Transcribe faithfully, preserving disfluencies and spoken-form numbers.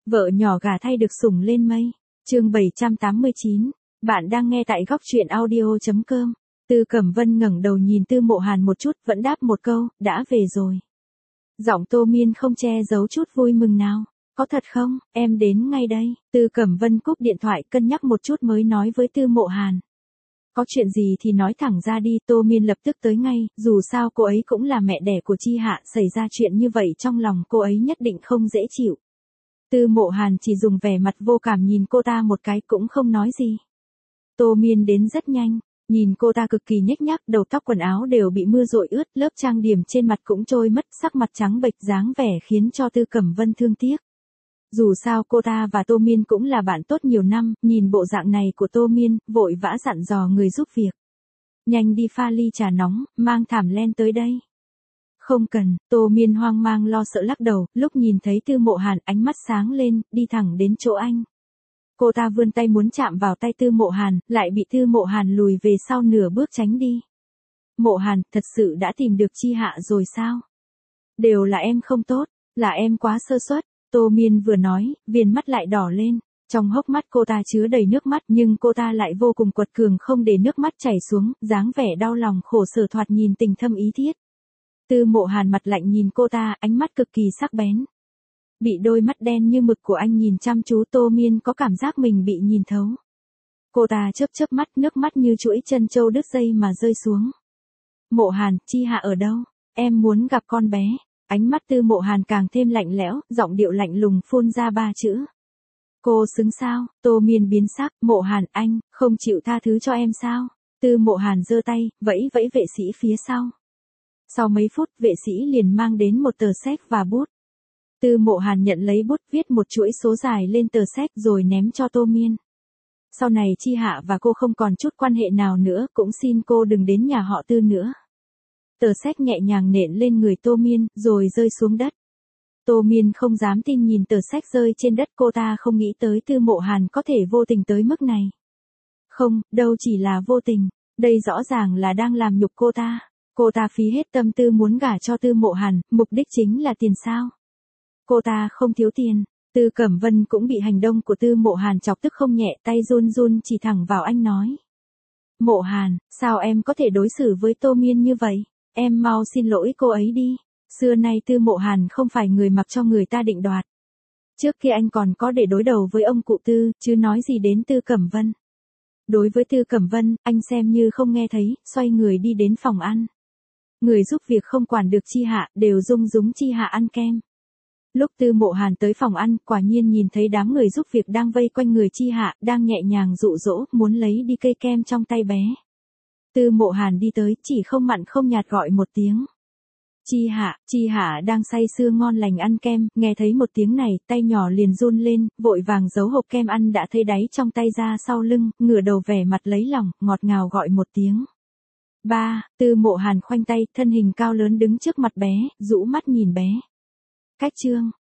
Vợ nhỏ gả thay được sủng lên mây. Chương bảy trăm tám mươi chín. Bạn đang nghe tại góc truyện audio chấm com. Tư Cẩm Vân ngẩng đầu nhìn Tư Mộ Hàn một chút, vẫn đáp một câu, đã về rồi. Giọng Tô Miên không che giấu chút vui mừng nào. Có thật không, em đến ngay đây. Tư Cẩm Vân cúp điện thoại cân nhắc một chút mới nói với Tư Mộ Hàn. Có chuyện gì thì nói thẳng ra đi. Tô Miên lập tức tới ngay, dù sao cô ấy cũng là mẹ đẻ của Chi Hạ, xảy ra chuyện như vậy trong lòng cô ấy nhất định không dễ chịu. Tư Mộ Hàn chỉ dùng vẻ mặt vô cảm nhìn cô ta một cái cũng không nói gì. Tô Miên đến rất nhanh, nhìn cô ta cực kỳ nhếch nhác, đầu tóc quần áo đều bị mưa dội ướt, lớp trang điểm trên mặt cũng trôi mất, sắc mặt trắng bệch dáng vẻ khiến cho Tư Cẩm Vân thương tiếc. Dù sao cô ta và Tô Miên cũng là bạn tốt nhiều năm, nhìn bộ dạng này của Tô Miên, vội vã dặn dò người giúp việc. Nhanh đi pha ly trà nóng, mang thảm len tới đây. Không cần. Tô Miên hoang mang lo sợ lắc đầu, lúc nhìn thấy Tư Mộ Hàn ánh mắt sáng lên, đi thẳng đến chỗ anh. Cô ta vươn tay muốn chạm vào tay Tư Mộ Hàn, lại bị Tư Mộ Hàn lùi về sau nửa bước tránh đi. Mộ Hàn, thật sự đã tìm được Chi Hạ rồi sao? Đều là em không tốt, là em quá sơ suất. Tô Miên vừa nói, viền mắt lại đỏ lên. Trong hốc mắt cô ta chứa đầy nước mắt, nhưng cô ta lại vô cùng quật cường không để nước mắt chảy xuống, dáng vẻ đau lòng khổ sở thoạt nhìn tình thâm ý thiết. Tư Mộ Hàn mặt lạnh nhìn cô ta, ánh mắt cực kỳ sắc bén. Bị đôi mắt đen như mực của anh nhìn chăm chú, Tô Miên có cảm giác mình bị nhìn thấu. Cô ta chớp chớp mắt, nước mắt như chuỗi chân châu đứt dây mà rơi xuống. Mộ Hàn, Chi Hạ ở đâu? Em muốn gặp con bé. Ánh mắt Tư Mộ Hàn càng thêm lạnh lẽo, giọng điệu lạnh lùng phun ra ba chữ. Cô xứng sao? Tô Miên biến sắc. Mộ Hàn, anh không chịu tha thứ cho em sao? Tư Mộ Hàn giơ tay, vẫy vẫy vệ sĩ phía sau. Sau mấy phút, vệ sĩ liền mang đến một tờ séc và bút. Tư Mộ Hàn nhận lấy bút, viết một chuỗi số dài lên tờ séc rồi ném cho Tô Miên. Sau này Chi Hạ và cô không còn chút quan hệ nào nữa, cũng xin cô đừng đến nhà họ Tư nữa. Tờ séc nhẹ nhàng nện lên người Tô Miên, rồi rơi xuống đất. Tô Miên không dám tin nhìn tờ séc rơi trên đất, cô ta không nghĩ tới Tư Mộ Hàn có thể vô tình tới mức này. Không, đâu chỉ là vô tình, đây rõ ràng là đang làm nhục cô ta. Cô ta phí hết tâm tư muốn gả cho Tư Mộ Hàn, mục đích chính là tiền sao? Cô ta không thiếu tiền. Tư Cẩm Vân cũng bị hành động của Tư Mộ Hàn chọc tức không nhẹ, tay run run chỉ thẳng vào anh nói. Mộ Hàn, sao em có thể đối xử với Tô Miên như vậy? Em mau xin lỗi cô ấy đi. Xưa nay Tư Mộ Hàn không phải người mặc cho người ta định đoạt. Trước kia anh còn có để đối đầu với ông cụ Tư, chứ nói gì đến Tư Cẩm Vân. Đối với Tư Cẩm Vân, anh xem như không nghe thấy, xoay người đi đến phòng ăn. Người giúp việc không quản được Chi Hạ, đều dung dúng Chi Hạ ăn kem. Lúc Tư Mộ Hàn tới phòng ăn, quả nhiên nhìn thấy đám người giúp việc đang vây quanh người Chi Hạ, đang nhẹ nhàng dụ dỗ, muốn lấy đi cây kem trong tay bé. Tư Mộ Hàn đi tới, chỉ không mặn không nhạt gọi một tiếng. Chi Hạ. Chi Hạ đang say sưa ngon lành ăn kem, nghe thấy một tiếng này, tay nhỏ liền run lên, vội vàng giấu hộp kem ăn đã thấy đáy trong tay ra sau lưng, ngửa đầu vẻ mặt lấy lòng, ngọt ngào gọi một tiếng. Ba. Tư Mộ Hàn khoanh tay, thân hình cao lớn đứng trước mặt bé, rũ mắt nhìn bé. Cách chương.